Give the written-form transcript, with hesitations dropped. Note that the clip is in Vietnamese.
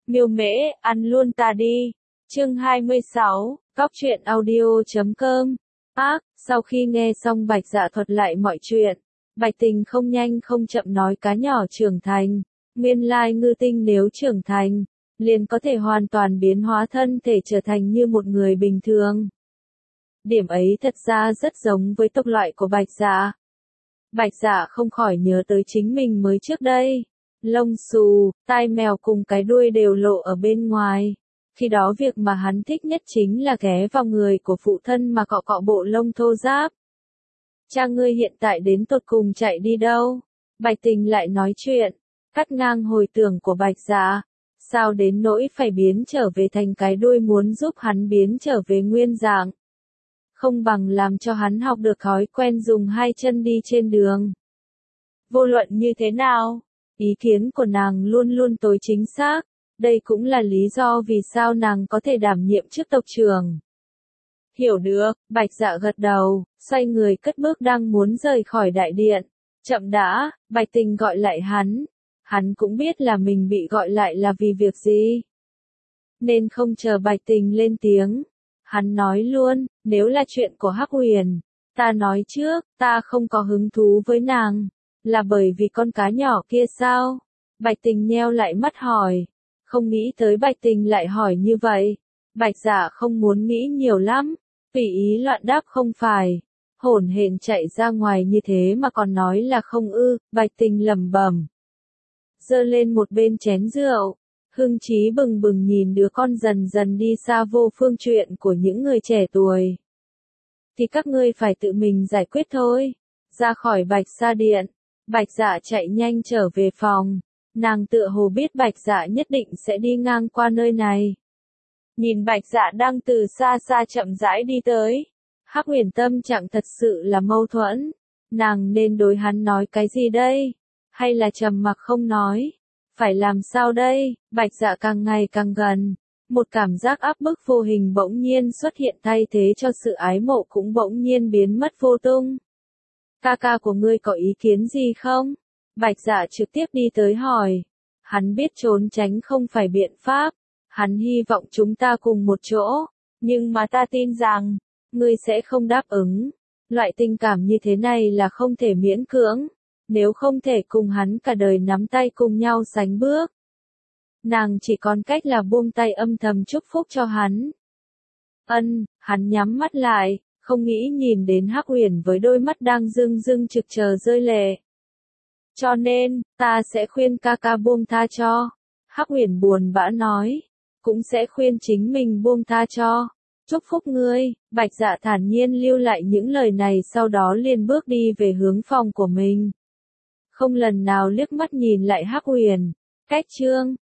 Miêu Mễ, ăn luôn ta đi. Chương 26, Cóc truyện audio.com. Sau khi nghe xong Bạch Dạ thuật lại mọi chuyện, Bạch Tình không nhanh không chậm nói cá nhỏ trưởng thành. Nguyên lai ngư tinh nếu trưởng thành, liền có thể hoàn toàn biến hóa thân thể trở thành như một người bình thường. Điểm ấy thật ra rất giống với tộc loại của Bạch Dạ. Bạch Dạ không khỏi nhớ tới chính mình mới trước đây. Lông xù, tai mèo cùng cái đuôi đều lộ ở bên ngoài. Khi đó việc mà hắn thích nhất chính là ghé vào người của phụ thân mà cọ cọ bộ lông thô ráp. Cha ngươi hiện tại đến tột cùng chạy đi đâu? Bạch Tình lại nói chuyện, cắt ngang hồi tưởng của Bạch Dạ. Sao đến nỗi phải biến trở về thành cái đuôi, muốn giúp hắn biến trở về nguyên dạng. Không bằng làm cho hắn học được thói quen dùng hai chân đi trên đường. Vô luận như thế nào, ý kiến của nàng luôn luôn tối chính xác. Đây cũng là lý do vì sao nàng có thể đảm nhiệm chức tộc trưởng. Hiểu được, Bạch Dạ gật đầu, xoay người cất bước đang muốn rời khỏi đại điện. Chậm đã, Bạch Tình gọi lại hắn. Hắn cũng biết là mình bị gọi lại là vì việc gì. Nên không chờ Bạch Tình lên tiếng. Hắn nói luôn, nếu là chuyện của Hắc Huyền, ta nói trước, ta không có hứng thú với nàng. Là bởi vì con cá nhỏ kia sao? Bạch Tình nheo lại mắt hỏi. Không nghĩ tới Bạch Tình lại hỏi như vậy. Bạch Dạ không muốn nghĩ nhiều lắm. Tùy ý loạn đáp không phải. Hổn hển chạy ra ngoài như thế mà còn nói là không ư. Bạch Tình lẩm bẩm. Giơ lên một bên chén rượu. Hưng trí bừng bừng nhìn đứa con dần dần đi xa vô phương chuyện của những người trẻ tuổi. Thì các ngươi phải tự mình giải quyết thôi. Ra khỏi Bạch Sa Điện, Bạch Dạ chạy nhanh trở về phòng. Nàng tựa hồ biết Bạch Dạ nhất định sẽ đi ngang qua nơi này. Nhìn Bạch Dạ đang từ xa xa chậm rãi đi tới. Hắc Huyền tâm trạng thật sự là mâu thuẫn. Nàng nên đối hắn nói cái gì đây? Hay là trầm mặc không nói? Phải làm sao đây? Bạch Dạ càng ngày càng gần. Một cảm giác áp bức vô hình bỗng nhiên xuất hiện thay thế cho sự ái mộ cũng bỗng nhiên biến mất vô tung. Ca ca của ngươi có ý kiến gì không? Bạch Dạ trực tiếp đi tới hỏi. Hắn biết trốn tránh không phải biện pháp. Hắn hy vọng chúng ta cùng một chỗ. Nhưng mà ta tin rằng, ngươi sẽ không đáp ứng. Loại tình cảm như thế này là không thể miễn cưỡng. Nếu không thể cùng hắn cả đời nắm tay cùng nhau sánh bước. Nàng chỉ còn cách là buông tay âm thầm chúc phúc cho hắn. Hắn nhắm mắt lại, không nghĩ nhìn đến Hắc Huyền với đôi mắt đang rưng rưng trực chờ rơi lệ. Cho nên, ta sẽ khuyên ca ca buông tha cho. Hắc Huyền buồn bã nói. Cũng sẽ khuyên chính mình buông tha cho. Chúc phúc ngươi. Bạch Dạ thản nhiên lưu lại những lời này, sau đó liền bước đi về hướng phòng của mình. Không lần nào liếc mắt nhìn lại Hắc Huyền. Cách chương